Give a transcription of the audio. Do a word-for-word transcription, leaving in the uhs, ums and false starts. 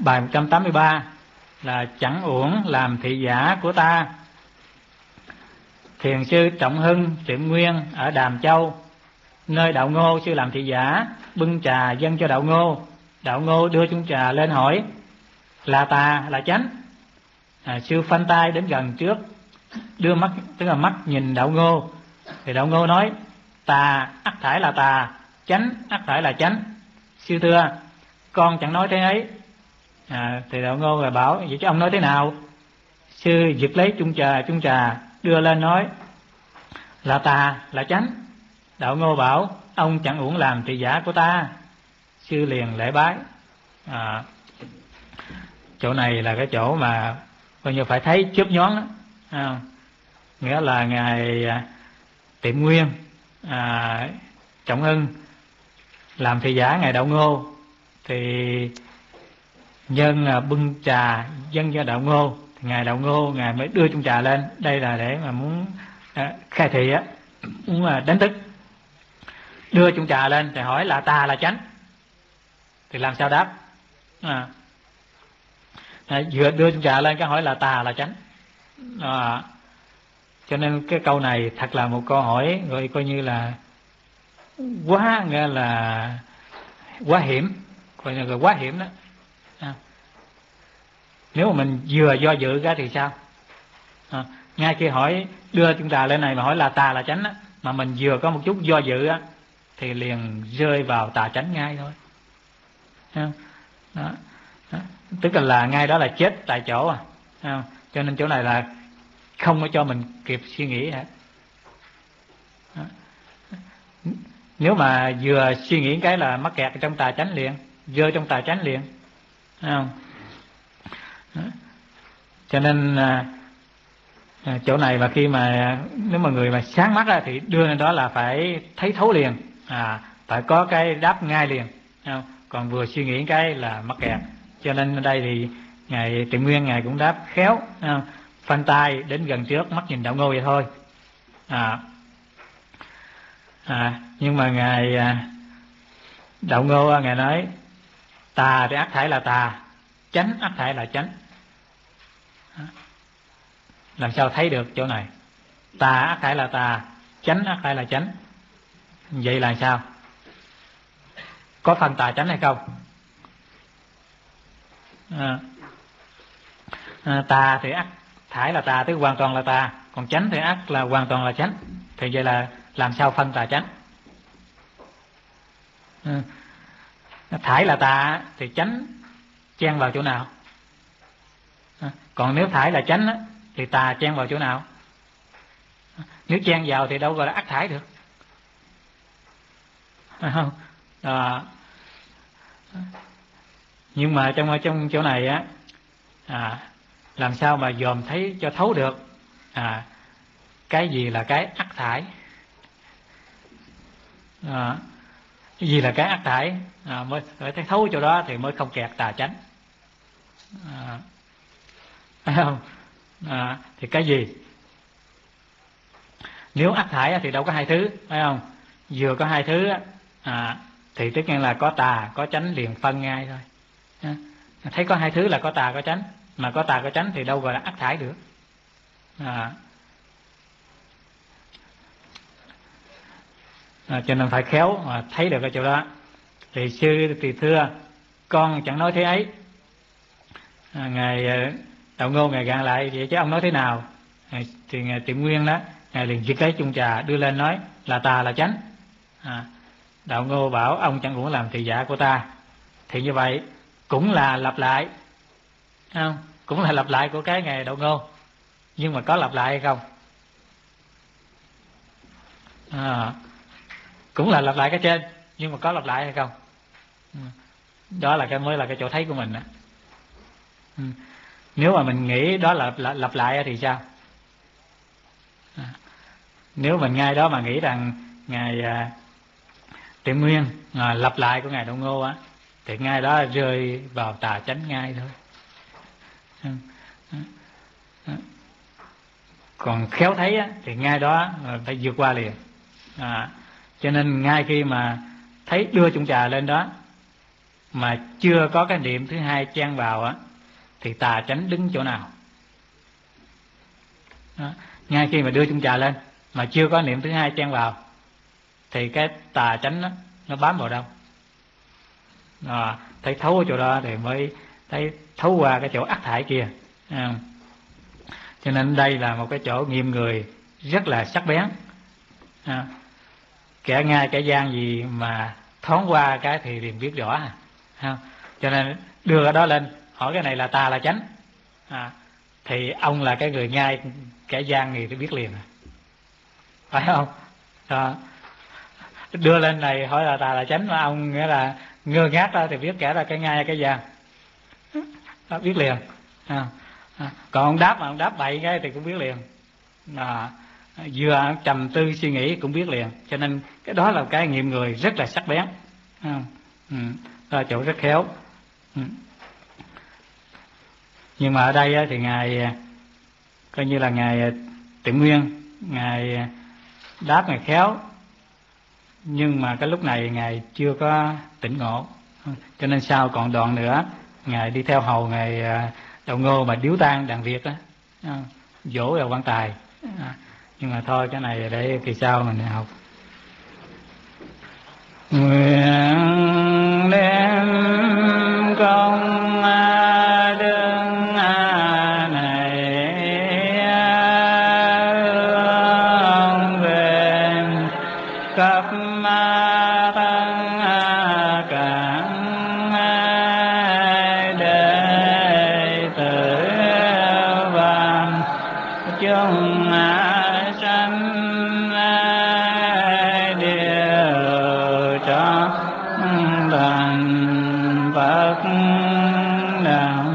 bài một trăm tám mươi ba là chẳng uổng làm thị giả của ta. Thiền sư Trọng Hưng Tiệm Nguyên ở Đàm Châu, nơi Đạo Ngô sư làm thị giả, bưng trà dâng cho Đạo Ngô. Đạo Ngô đưa chung trà lên hỏi là tà là chánh. À, sư phanh tay đến gần trước, đưa mắt, tức là mắt nhìn Đạo Ngô. Thì Đạo Ngô nói tà ắt phải là tà, chánh ắt phải là chánh. Sư thưa con chẳng nói thế ấy. À, thì Đạo Ngô rồi bảo vậy chứ ông nói thế nào? Sư giật lấy chung trà chung trà đưa lên nói là tà là chánh. Đạo Ngô bảo ông chẳng uổng làm thị giả của ta. Sư liền lễ bái. À, chỗ này là cái chỗ mà coi như phải thấy chớp nhoáng đó. À, nghĩa là ngài Tiệm Nguyên à, Trọng Hưng làm thị giả ngài Đạo Ngô, thì nhân bưng trà dâng cho Đạo Ngô, thì ngài Đạo Ngô ngài mới đưa chung trà lên. Đây là để mà muốn à, khai thị á, muốn là đánh thức. Đưa chung trà lên thì hỏi là tà là chánh, thì làm sao đáp? À, à, vừa đưa chung trà lên cái hỏi là tà là chánh. À, cho nên cái câu này thật là một câu hỏi gọi coi như là quá, nghe là quá hiểm, coi như là quá hiểm đó. À, nếu mà mình vừa do dự ra thì sao? À, ngay khi hỏi đưa chung trà lên này mà hỏi là tà là chánh á, mà mình vừa có một chút do dự á, thì liền rơi vào tà chánh ngay thôi. Đó. Đó. Đó. Tức là, là ngay đó là chết tại chỗ à. Đó. Cho nên chỗ này là không có cho mình kịp suy nghĩ hết. Đó. Nếu mà vừa suy nghĩ cái là mắc kẹt trong tà chánh liền, rơi trong tà chánh liền. Đó. Đó. Cho nên à, chỗ này mà khi mà nếu mà người mà sáng mắt ra thì đưa lên đó là phải thấy thấu liền, à, phải có cái đáp ngay liền. Không? Còn vừa suy nghĩ cái là mắc kẹt. Cho nên ở đây thì ngài Tiệm Nguyên ngài cũng đáp khéo, không? Phanh tay đến gần trước, mắt nhìn Đạo Ngô vậy thôi. À, à, nhưng mà ngài Đạo Ngô ngài nói tà thì ắt phải là tà, chánh ắt phải là chánh. Làm sao thấy được chỗ này? Tà ắt phải là tà, chánh ắt phải là chánh. Vậy là sao? Có phần tà chánh hay không? À, à, tà thì ắt phải là tà, tức hoàn toàn là tà, còn chánh thì ắt là hoàn toàn là chánh. Thì vậy là làm sao phân tà chánh? À, thải là tà thì chánh chen vào chỗ nào? À, còn nếu thải là chánh á, thì tà chen vào chỗ nào? À, nếu chen vào thì đâu gọi là ắt thải được, phải không? À, nhưng mà trong trong chỗ này á, à, làm sao mà dòm thấy cho thấu được à, cái gì là cái ắt thải, à, cái gì là cái ắt thải, à, mới phải thấy thấu chỗ đó thì mới không kẹt tà chánh. À, phải không? À, thì cái gì? Nếu ắt thải thì đâu có hai thứ, phải không? Vừa có hai thứ à, thì tất nhiên là có tà có chánh liền phân ngay thôi. À, thấy có hai thứ là có tà có chánh, mà có tà có chánh thì đâu gọi là ắt thải được. À, à, cho nên phải khéo mà thấy được cái chỗ đó. Thì sư thì thưa con chẳng nói thế ấy. À, ngài Đạo Ngô ngài gạn lại vậy chứ ông nói thế nào? À, thì ngài Tiệm Nguyên đó ngài liền giật lấy chung trà đưa lên nói là tà là chánh. À, Đạo Ngô bảo ông chẳng uổng làm thị giả của ta. Thì như vậy cũng là lặp lại, không? Cũng là lặp lại của cái ngài Đạo Ngô, nhưng mà có lặp lại hay không? À, cũng là lặp lại cái trên, nhưng mà có lặp lại hay không? Đó là cái mới là cái chỗ thấy của mình đó. Ừ. Nếu mà mình nghĩ đó là lặp lại thì sao? À, nếu mình ngay đó mà nghĩ rằng ngài à, Tiệm Nguyên à, lặp lại của ngài Đạo Ngô á, thì ngay đó rơi vào tà chánh ngay thôi. À, à, à. Còn khéo thấy á, thì ngay đó phải vượt qua liền. À, cho nên ngay khi mà thấy đưa chung trà lên đó mà chưa có cái niệm thứ hai chen vào á, thì tà chánh đứng chỗ nào? Đó. Ngay khi mà đưa chung trà lên mà chưa có niệm thứ hai chen vào thì cái tà chánh đó, nó bám vào đâu? À, thấy thấu ở chỗ đó thì mới thấy thấu qua cái chỗ ác thải kia. À, cho nên đây là một cái chỗ nghiêm người rất là sắc bén. À, kẻ ngay kẻ gian gì mà thoáng qua cái thì liền biết rõ. À, cho nên đưa cái đó lên hỏi cái này là tà là chánh, à, thì ông là cái người ngay kẻ gian thì biết liền, phải không? À, đưa lên này hỏi là tà là chánh mà ông nghĩa là ngơ ngác ra thì biết kẻ là cái ngay cái gian, đó, biết liền. À, à, còn ông đáp mà ông đáp bậy cái thì cũng biết liền. À, vừa trầm tư suy nghĩ cũng biết liền. Cho nên cái đó là cái nghiệm người rất là sắc bén. À, ừ, đó là chỗ rất khéo. Ừ. Nhưng mà ở đây thì ngài coi như là ngài Tịnh Nguyên, ngài đáp ngài khéo, nhưng mà cái lúc này ngài chưa có tỉnh ngộ, cho nên sau còn đoạn nữa ngài đi theo hầu ngài Đạo Ngô mà điếu tang đàn Việt đó, dỗ vào quan tài. Nhưng mà thôi cái này để kỳ sau mình học. Nguyện đem công đức này hướng về khắp thân cả đệ tử và chúng sanh đều cho thành Phật đạo.